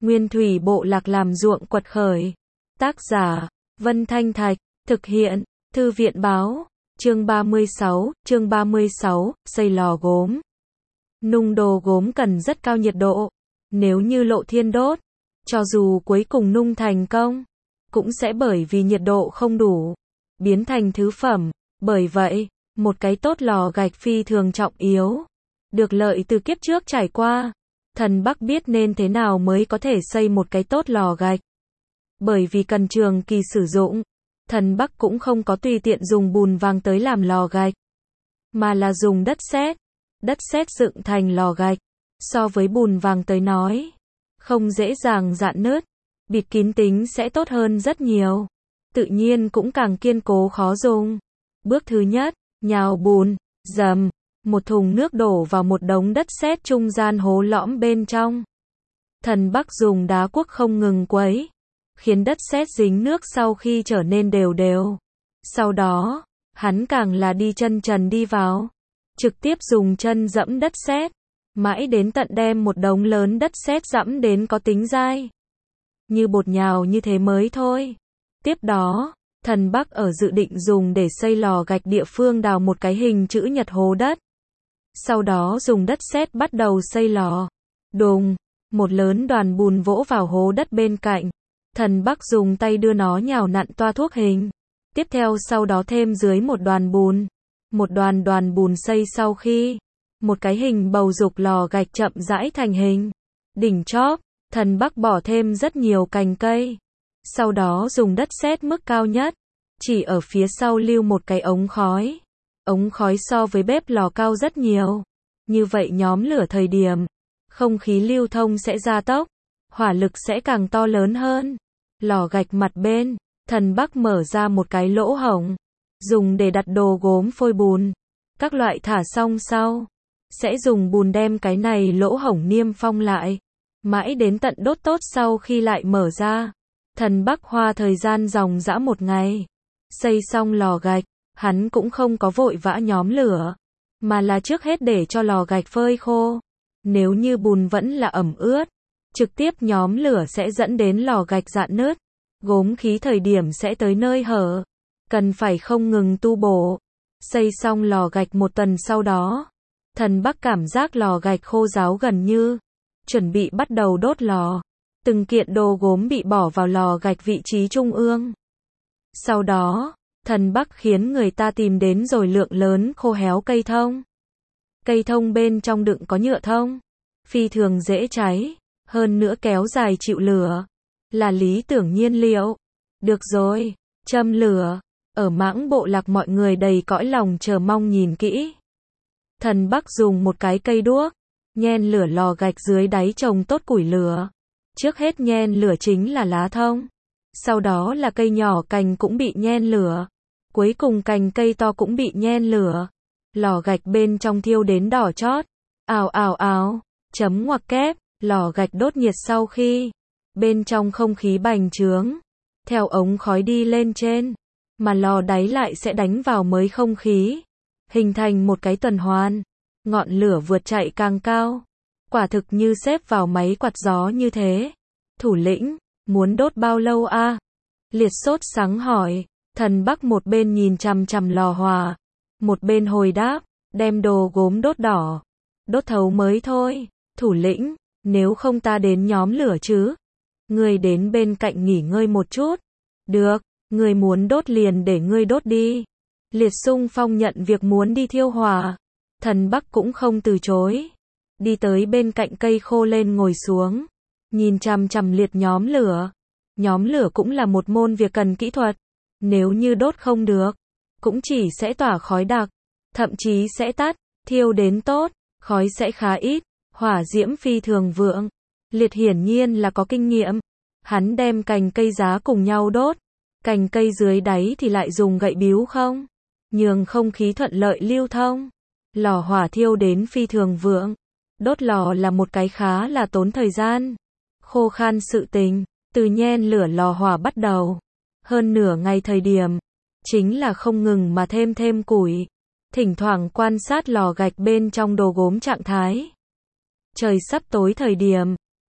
Nguyên thủy bộ lạc làm ruộng quật khởi. Tác giả, Vân Thanh Thạch, thực hiện, Thư viện báo, chương 36, xây lò gốm. Nung đồ gốm cần rất cao nhiệt độ. Nếu như lộ thiên đốt, cho dù cuối cùng nung thành công, cũng sẽ bởi vì nhiệt độ không đủ, biến thành thứ phẩm. Bởi vậy, một cái tốt lò gạch phi thường trọng yếu. Được lợi từ kiếp trước trải qua, thần Bắc biết nên thế nào mới có thể xây một cái tốt lò gạch. Bởi vì cần trường kỳ sử dụng, thần Bắc cũng không có tùy tiện dùng bùn vàng tới làm lò gạch, mà là dùng đất sét. Đất sét dựng thành lò gạch, so với bùn vàng tới nói, không dễ dàng rạn nứt, bịt kín tính sẽ tốt hơn rất nhiều. Tự nhiên cũng càng kiên cố khó dùng. Bước thứ nhất, nhào bùn, dầm, một thùng nước đổ vào một đống đất sét trung gian hố lõm bên trong. Thần Bắc dùng đá cuốc không ngừng quấy, khiến đất sét dính nước sau khi trở nên đều đều. Sau đó, hắn càng là đi chân trần đi vào, trực tiếp dùng chân dẫm đất sét, mãi đến tận đem một đống lớn đất sét dẫm đến có tính dai như bột nhào như thế mới thôi. Tiếp đó, thần Bắc ở dự định dùng để xây lò gạch địa phương đào một cái hình chữ nhật hố đất. Sau đó dùng đất sét bắt đầu xây lò. Đùng, một lớn đoàn bùn vỗ vào hố đất bên cạnh. Thần Bắc dùng tay đưa nó nhào nặn toa thuốc hình. Tiếp theo sau đó thêm dưới một đoàn bùn. Một đoàn bùn xây sau khi một cái hình bầu dục lò gạch chậm rãi thành hình. Đỉnh chóp, thần Bắc bỏ thêm rất nhiều cành cây. Sau đó dùng đất sét mức cao nhất, chỉ ở phía sau lưu một cái ống khói. Ống khói so với bếp lò cao rất nhiều. Như vậy nhóm lửa thời điểm, không khí lưu thông sẽ gia tốc, hỏa lực sẽ càng to lớn hơn. Lò gạch mặt bên, thần Bắc mở ra một cái lỗ hổng, dùng để đặt đồ gốm phôi bùn. Các loại thả xong sau, sẽ dùng bùn đem cái này lỗ hổng niêm phong lại, mãi đến tận đốt tốt sau khi lại mở ra. Thần Bắc hoa thời gian ròng rã một ngày. Xây xong lò gạch, hắn cũng không có vội vã nhóm lửa, mà là trước hết để cho lò gạch phơi khô. Nếu như bùn vẫn là ẩm ướt, trực tiếp nhóm lửa sẽ dẫn đến lò gạch rạn nứt. Gốm khí thời điểm sẽ tới nơi hở. Cần phải không ngừng tu bổ. Xây xong lò gạch một tuần sau đó, thần Bắc cảm giác lò gạch khô ráo gần như chuẩn bị bắt đầu đốt lò. Từng kiện đồ gốm bị bỏ vào lò gạch vị trí trung ương. Sau đó, thần Bắc khiến người ta tìm đến rồi lượng lớn khô héo cây thông. Cây thông bên trong đựng có nhựa thông, phi thường dễ cháy, hơn nữa kéo dài chịu lửa, là lý tưởng nhiên liệu. Được rồi, châm lửa. Ở Mãng bộ lạc mọi người đầy cõi lòng chờ mong nhìn kỹ. Thần Bắc dùng một cái cây đuốc, nhen lửa lò gạch dưới đáy trồng tốt củi lửa. Trước hết nhen lửa chính là lá thông, sau đó là cây nhỏ cành cũng bị nhen lửa, cuối cùng cành cây to cũng bị nhen lửa. Lò gạch bên trong thiêu đến đỏ chót, ào ào ào, chấm ngoặc kép, lò gạch đốt nhiệt sau khi bên trong không khí bành trướng, theo ống khói đi lên trên, mà lò đáy lại sẽ đánh vào mới không khí, hình thành một cái tuần hoàn, ngọn lửa vượt chạy càng cao. Quả thực như xếp vào máy quạt gió như thế. Thủ lĩnh, muốn đốt bao lâu a? Liệt sốt sắng hỏi. Thần Bắc một bên nhìn chằm chằm lò hỏa, một bên hồi đáp, đem đồ gốm đốt đỏ. Đốt thấu mới thôi. Thủ lĩnh, nếu không ta đến nhóm lửa chứ? Ngươi đến bên cạnh nghỉ ngơi một chút. Được, ngươi muốn đốt liền để ngươi đốt đi. Liệt xung phong nhận việc muốn đi thiêu hỏa. Thần Bắc cũng không từ chối. Đi tới bên cạnh cây khô lên ngồi xuống, nhìn chằm chằm liệt nhóm lửa. Nhóm lửa cũng là một môn việc cần kỹ thuật. Nếu như đốt không được, cũng chỉ sẽ tỏa khói đặc, thậm chí sẽ tắt. Thiêu đến tốt, khói sẽ khá ít, hỏa diễm phi thường vượng. Liệt hiển nhiên là có kinh nghiệm. Hắn đem cành cây giá cùng nhau đốt, cành cây dưới đáy thì lại dùng gậy bíu không, nhường không khí thuận lợi lưu thông. Lò hỏa thiêu đến phi thường vượng. Đốt lò là một cái khá là tốn thời gian, khô khan sự tình. Từ nhen lửa lò hỏa bắt đầu, hơn nửa ngày thời điểm, chính là không ngừng mà thêm củi, thỉnh thoảng quan sát lò gạch bên trong đồ gốm trạng thái. Trời sắp tối thời điểm,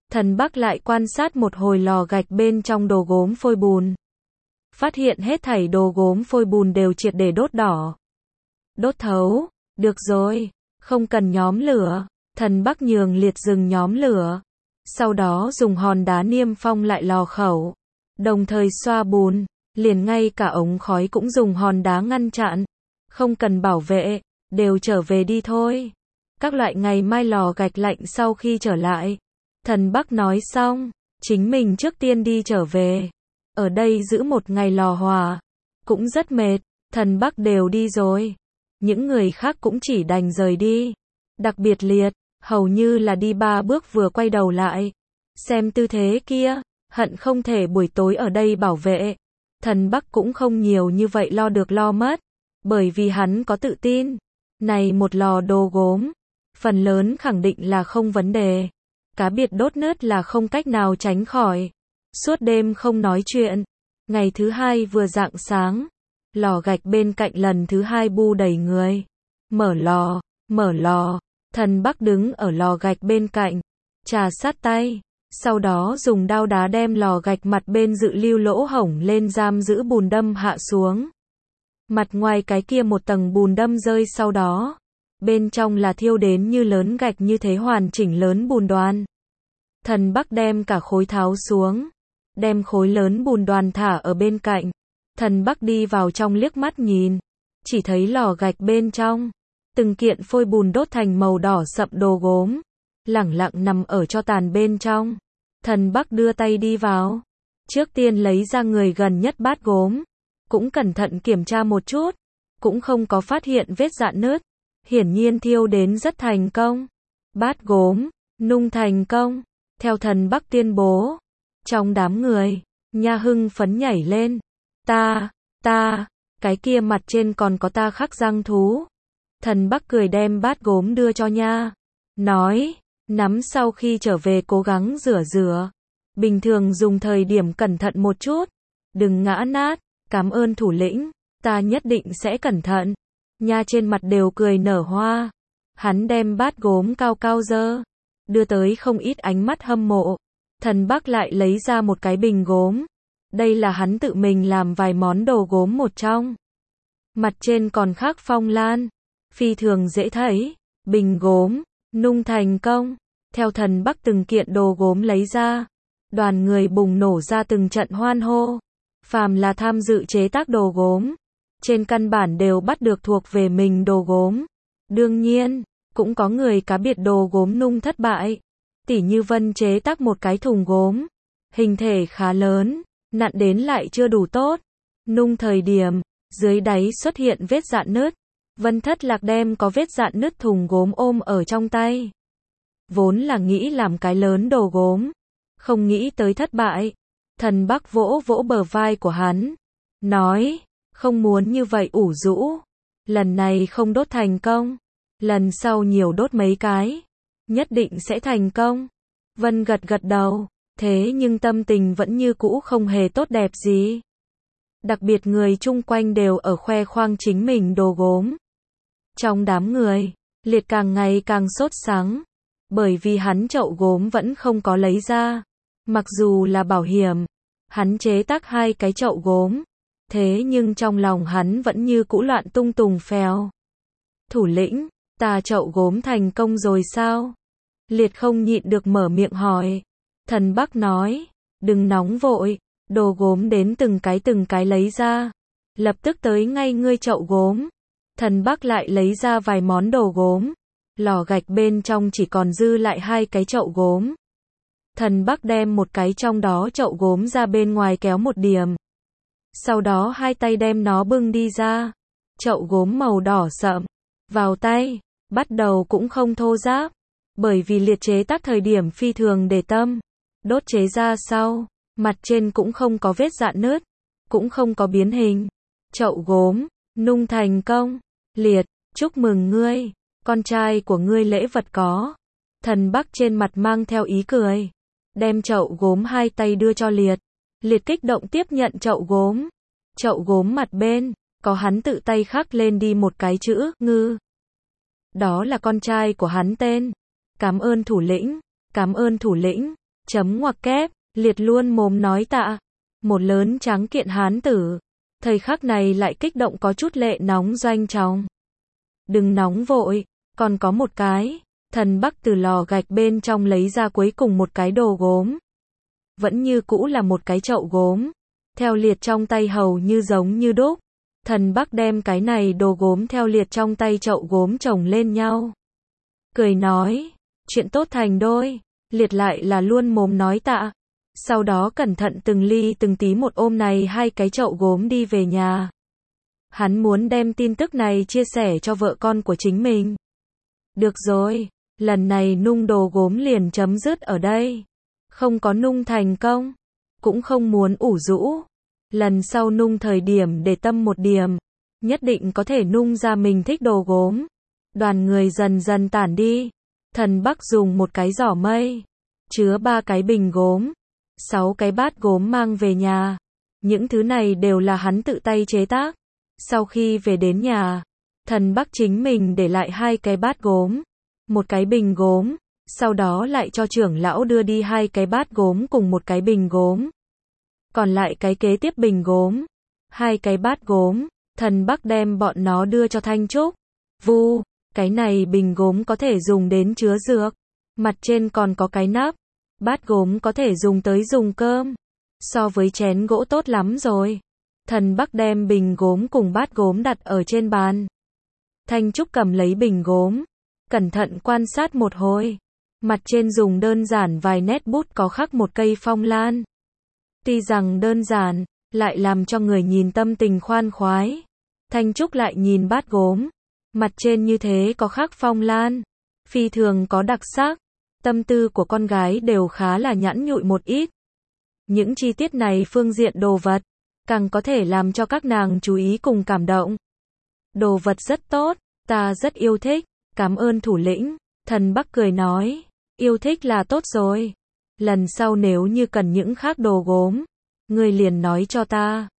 Thần Bắc lại quan sát một hồi lò gạch bên trong đồ gốm phôi bùn. Phát hiện hết thảy đồ gốm phôi bùn đều triệt để đốt đỏ. Đốt thấu, được rồi, không cần nhóm lửa. Thần Bắc nhường Liệt dừng nhóm lửa. Sau đó dùng hòn đá niêm phong lại lò khẩu. Đồng thời xoa bùn, liền ngay cả ống khói cũng dùng hòn đá ngăn chặn. Không cần bảo vệ, đều trở về đi thôi. Các loại ngày mai lò gạch lạnh sau khi trở lại. Thần Bắc nói xong, chính mình trước tiên đi trở về. Ở đây giữ một ngày lò hỏa, cũng rất mệt, thần Bắc đều đi rồi. Những người khác cũng chỉ đành rời đi. Đặc biệt Liệt, hầu như là đi 3 bước vừa quay đầu lại. Xem tư thế kia, hận không thể buổi tối ở đây bảo vệ. Thần Bắc cũng không nhiều như vậy lo được lo mất, bởi vì hắn có tự tin. Này một lò đồ gốm, phần lớn khẳng định là không vấn đề. Cá biệt đốt nứt là không cách nào tránh khỏi. Suốt đêm không nói chuyện. Ngày thứ hai vừa rạng sáng, lò gạch bên cạnh lần thứ hai bu đầy người. Mở lò. Thần Bắc đứng ở lò gạch bên cạnh, trà sát tay. Sau đó dùng đao đá đem lò gạch mặt bên dự lưu lỗ hổng lên giam giữ bùn đâm hạ xuống. Mặt ngoài cái kia một tầng bùn đâm rơi sau đó. Bên trong là thiêu đến như lớn gạch như thế hoàn chỉnh lớn bùn đoàn. Thần Bắc đem cả khối tháo xuống. Đem khối lớn bùn đoàn thả ở bên cạnh. Thần Bắc đi vào trong liếc mắt nhìn. Chỉ thấy lò gạch bên trong. Từng kiện phôi bùn đốt thành màu đỏ sậm đồ gốm. Lẳng lặng nằm ở tro tàn bên trong. Thần Bắc đưa tay đi vào. Trước tiên lấy ra người gần nhất bát gốm. Cũng cẩn thận kiểm tra một chút. Cũng không có phát hiện vết rạn nứt. Hiển nhiên thiêu đến rất thành công. Bát gốm, nung thành công. Theo thần Bắc tuyên bố. Trong đám người, Nha hưng phấn nhảy lên. Ta, cái kia mặt trên còn có ta khắc răng thú. Thần Bắc cười đem bát gốm đưa cho Nha. Nói, nắm sau khi trở về cố gắng rửa. Bình thường dùng thời điểm cẩn thận một chút. Đừng ngã nát, cảm ơn thủ lĩnh, ta nhất định sẽ cẩn thận. Nha trên mặt đều cười nở hoa. Hắn đem bát gốm cao cao dơ. Đưa tới không ít ánh mắt hâm mộ. Thần Bắc lại lấy ra một cái bình gốm. Đây là hắn tự mình làm vài món đồ gốm một trong. Mặt trên còn khắc phong lan. Phi thường dễ thấy. Bình gốm, nung thành công. Theo thần Bắc từng kiện đồ gốm lấy ra. Đoàn người bùng nổ ra từng trận hoan hô. Phàm là tham dự chế tác đồ gốm. Trên căn bản đều bắt được thuộc về mình đồ gốm. Đương nhiên, cũng có người cá biệt đồ gốm nung thất bại. Tỉ như Vân chế tác một cái thùng gốm. Hình thể khá lớn, nặn đến lại chưa đủ tốt. Nung thời điểm, dưới đáy xuất hiện vết rạn nứt. Vân Thất Lạc đem có vết rạn nứt thùng gốm ôm ở trong tay. Vốn là nghĩ làm cái lớn đồ gốm. Không nghĩ tới thất bại. Thần Bắc vỗ vỗ bờ vai của hắn. Nói, không muốn như vậy ủ rũ. Lần này không đốt thành công. Lần sau nhiều đốt mấy cái. Nhất định sẽ thành công. Vân gật đầu. Thế nhưng tâm tình vẫn như cũ không hề tốt đẹp gì. Đặc biệt người chung quanh đều ở khoe khoang chính mình đồ gốm. Trong đám người, Liệt càng ngày càng sốt sắng. Bởi vì hắn chậu gốm vẫn không có lấy ra. Mặc dù là bảo hiểm, hắn chế tác 2 cái chậu gốm. Thế nhưng trong lòng hắn vẫn như cũ loạn tung tùng phèo. Thủ lĩnh, ta chậu gốm thành công rồi sao? Liệt không nhịn được mở miệng hỏi. Thần Bắc nói, đừng nóng vội, đồ gốm đến từng cái lấy ra. Lập tức tới ngay ngươi chậu gốm. Thần Bắc lại lấy ra vài món đồ gốm. Lò gạch bên trong chỉ còn dư lại 2 cái chậu gốm. Thần Bắc đem một cái trong đó chậu gốm ra bên ngoài kéo một điểm. Sau đó 2 tay đem nó bưng đi ra. Chậu gốm màu đỏ sậm. Vào tay, bắt đầu cũng không thô ráp. Bởi vì Liệt chế tác thời điểm phi thường để tâm. Đốt chế ra sau, mặt trên cũng không có vết rạn nứt. Cũng không có biến hình. Chậu gốm, nung thành công. Liệt, chúc mừng ngươi. Con trai của ngươi lễ vật có. Thần Bắc trên mặt mang theo ý cười. Đem chậu gốm 2 tay đưa cho Liệt. Liệt kích động tiếp nhận chậu gốm. Chậu gốm mặt bên, có hắn tự tay khắc lên đi một cái chữ, Ngư. Đó là con trai của hắn tên. Cảm ơn thủ lĩnh, cảm ơn thủ lĩnh. Chấm ngoặc kép, liệt luôn mồm nói tạ. Một lớn tráng kiện hán tử. Thời khắc này lại kích động có chút lệ nóng doanh trọng. Đừng nóng vội, còn có một cái. Thần Bắc từ lò gạch bên trong lấy ra cuối cùng một cái đồ gốm. Vẫn như cũ là một cái chậu gốm. Theo liệt trong tay hầu như giống như đúc. Thần Bắc đem cái này đồ gốm theo liệt trong tay chậu gốm chồng lên nhau. Cười nói, chuyện tốt thành đôi. Liệt lại là luôn mồm nói tạ. Sau đó cẩn thận từng ly từng tí một ôm này hai cái chậu gốm đi về nhà. Hắn muốn đem tin tức này chia sẻ cho vợ con của chính mình. Được rồi, lần này nung đồ gốm liền chấm dứt ở đây. Không có nung thành công, cũng không muốn ủ rũ. Lần sau nung thời điểm để tâm một điểm, nhất định có thể nung ra mình thích đồ gốm. Đoàn người dần dần tản đi. Thần Bắc dùng một cái giỏ mây, chứa 3 cái bình gốm, 6 cái bát gốm mang về nhà. Những thứ này đều là hắn tự tay chế tác. Sau khi về đến nhà, Thần Bắc chính mình để lại 2 cái bát gốm, một cái bình gốm, sau đó lại cho trưởng lão đưa đi 2 cái bát gốm cùng một cái bình gốm. Còn lại cái kế tiếp bình gốm, 2 cái bát gốm, Thần Bắc đem bọn nó đưa cho Thanh Trúc. Vu, cái này bình gốm có thể dùng đến chứa dược, mặt trên còn có cái nắp. Bát gốm có thể dùng tới dùng cơm, so với chén gỗ tốt lắm rồi. Thần Bắc đem bình gốm cùng bát gốm đặt ở trên bàn. Thanh Trúc cầm lấy bình gốm, cẩn thận quan sát một hồi. Mặt trên dùng đơn giản vài nét bút có khắc một cây phong lan. Tuy rằng đơn giản, lại làm cho người nhìn tâm tình khoan khoái. Thanh Trúc lại nhìn bát gốm, mặt trên như thế có khắc phong lan, phi thường có đặc sắc. Tâm tư của con gái đều khá là nhẵn nhụi một ít. Những chi tiết này phương diện đồ vật, càng có thể làm cho các nàng chú ý cùng cảm động. Đồ vật rất tốt, ta rất yêu thích, cảm ơn thủ lĩnh. Thần Bắc cười nói, yêu thích là tốt rồi. Lần sau nếu như cần những khác đồ gốm, ngươi liền nói cho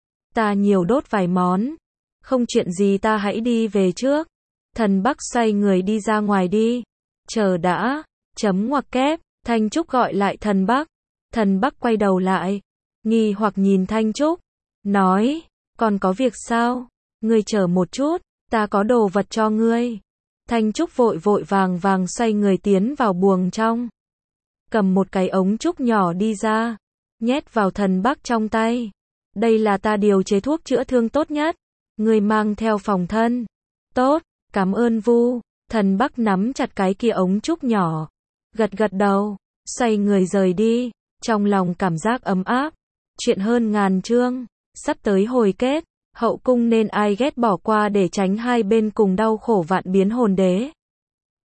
ta nhiều đốt vài món. Không chuyện gì ta hãy đi về trước. Thần Bắc xoay người đi ra ngoài đi. Chờ đã, chấm ngoặc kép, Thanh Trúc gọi lại Thần Bắc. Thần Bắc quay đầu lại, nghi hoặc nhìn Thanh Trúc, nói, còn có việc sao? Ngươi chờ một chút, ta có đồ vật cho ngươi. Thanh Trúc vội vội vàng vàng xoay người tiến vào buồng trong. Cầm một cái ống trúc nhỏ đi ra, nhét vào Thần Bắc trong tay. Đây là ta điều chế thuốc chữa thương tốt nhất, ngươi mang theo phòng thân. Tốt, cảm ơn Vu. Thần Bắc nắm chặt cái kia ống trúc nhỏ, gật gật đầu, xoay người rời đi, trong lòng cảm giác ấm áp. Chuyện hơn ngàn chương, sắp tới hồi kết, hậu cung nên ai ghét bỏ qua để tránh hai bên cùng đau khổ vạn biến hồn đế.